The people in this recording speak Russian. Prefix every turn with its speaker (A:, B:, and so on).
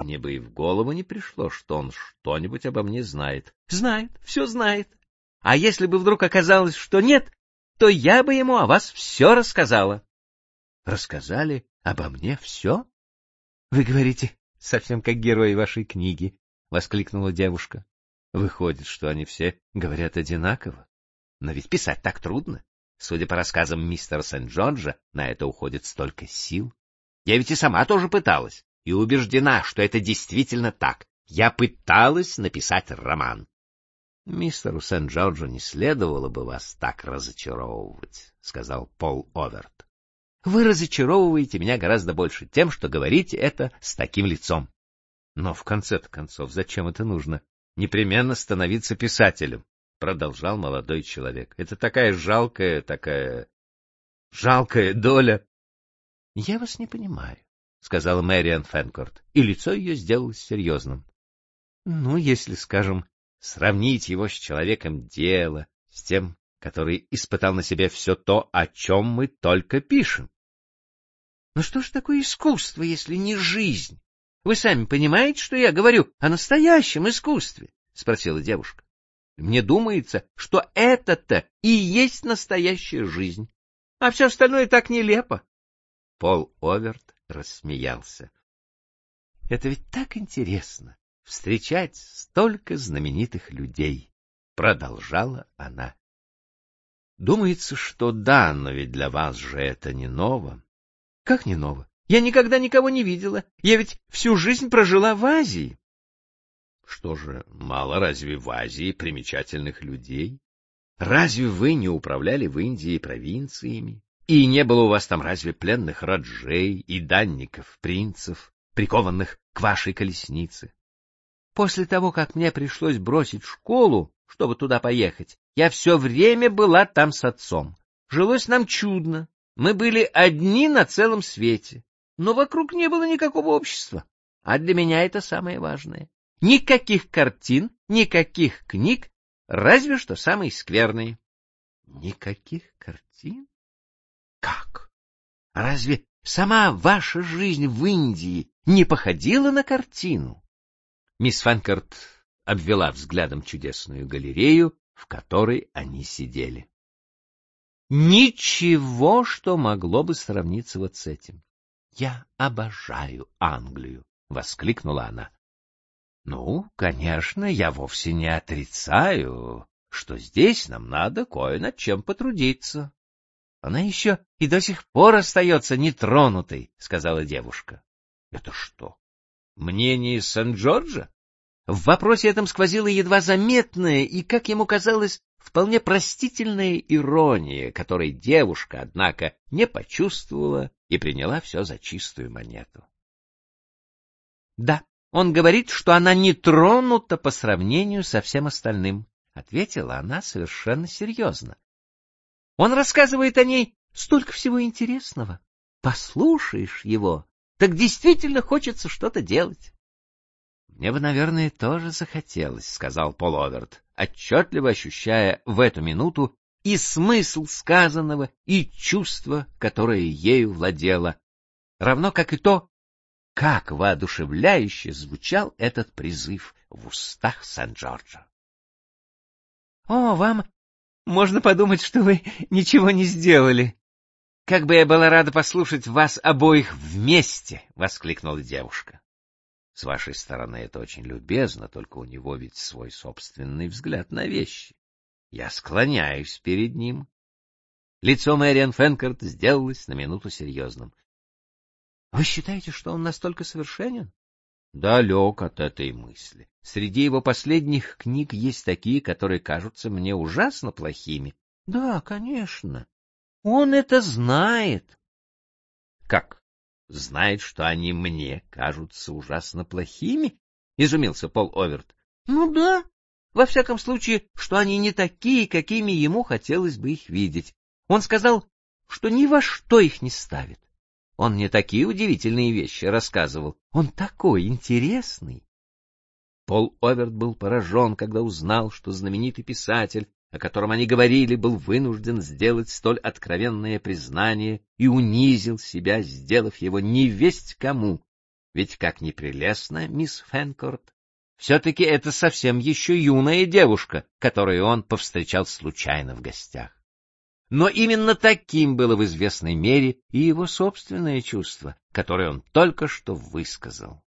A: Мне бы и в голову не пришло, что он что-нибудь обо мне знает. Знает, все знает. А если бы вдруг оказалось, что нет, то я бы ему о вас все рассказала. Рассказали обо мне все? Вы говорите, совсем как герои вашей книги, — воскликнула девушка. Выходит, что они все говорят одинаково. Но ведь писать так трудно. Судя по рассказам мистера Сент-Джорджа, на это уходит столько сил. Я ведь и сама тоже пыталась, и убеждена, что это действительно так. Я пыталась написать роман. Мистеру Сент-Джорджу не следовало бы вас так разочаровывать, — сказал Пол Оверт. Вы разочаровываете меня гораздо больше тем, что говорите это с таким лицом. Но в конце-то концов, зачем это нужно? Непременно становиться писателем, — продолжал молодой человек. Это такая жалкая доля. — Я вас не понимаю, — сказала Мэриан Фенкорт, и лицо ее сделалось серьезным. — Ну, если, скажем, сравнить его с человеком дела, с тем, который испытал на себе все то, о чем мы только пишем. — Но что ж такое искусство, если не жизнь? Вы сами понимаете, что я говорю о настоящем искусстве? — спросила девушка. — Мне думается, что это-то и есть настоящая жизнь, а все остальное так нелепо. Пол Оверт рассмеялся. — Это ведь так интересно — встречать столько знаменитых людей, — продолжала она. — Думается, что да, но ведь для вас же это не ново. — Как не ново? Я никогда никого не видела. Я ведь всю жизнь прожила в Азии. — Что же, мало разве в Азии примечательных людей? Разве вы не управляли в Индии провинциями? И не было у вас там разве пленных раджей и данников, принцев, прикованных к вашей колеснице? После того, как мне пришлось бросить школу, чтобы туда поехать, я все время была там с отцом. Жилось нам чудно. Мы были одни на целом свете. Но вокруг не было никакого общества. А для меня это самое важное. Никаких картин, никаких книг, разве что самые скверные. Никаких картин? Как? Разве сама ваша жизнь в Индии не походила на картину? Мисс Фенкорт обвела взглядом чудесную галерею, в которой они сидели. Ничего, что могло бы сравниться вот с этим. Я обожаю Англию, — воскликнула она. Ну, конечно, я вовсе не отрицаю, что здесь нам надо кое над чем потрудиться. Она еще и до сих пор остается нетронутой, — сказала девушка. — Это что, мнение Сент-Джорджа? В вопросе этом сквозила едва заметная и, как ему казалось, вполне простительная ирония, которой девушка, однако, не почувствовала и приняла все за чистую монету. — Да, он говорит, что она не тронута по сравнению со всем остальным, — ответила она совершенно серьезно. Он рассказывает о ней столько всего интересного. Послушаешь его, так действительно хочется что-то делать. — Мне бы, наверное, тоже захотелось, — сказал Пол Оверт, отчетливо ощущая в эту минуту и смысл сказанного, и чувство, которое ею владело, равно как и то, как воодушевляюще звучал этот призыв в устах Сент-Джорджа. — О, вам можно подумать, что вы ничего не сделали. — Как бы я была рада послушать вас обоих вместе! — воскликнула девушка. — С вашей стороны это очень любезно, только у него ведь свой собственный взгляд на вещи. Я склоняюсь перед ним. Лицо Мэриан Фенкорт сделалось на минуту серьезным. — Вы считаете, что он настолько совершенен? — Далек от этой мысли. Среди его последних книг есть такие, которые кажутся мне ужасно плохими. — Да, конечно. Он это знает. — Как? Знает, что они мне кажутся ужасно плохими? — изумился Пол Оверт. — Ну да. Во всяком случае, что они не такие, какими ему хотелось бы их видеть. Он сказал, что ни во что их не ставит. Он мне такие удивительные вещи рассказывал. Он такой интересный. Пол Оверт был поражен, когда узнал, что знаменитый писатель, о котором они говорили, был вынужден сделать столь откровенное признание и унизил себя, сделав его невесть кому. Ведь как ни прелестна мисс Фэнкорт, все-таки это совсем еще юная девушка, которую он повстречал случайно в гостях. Но именно таким было в известной мере и его собственное чувство, которое он только что высказал.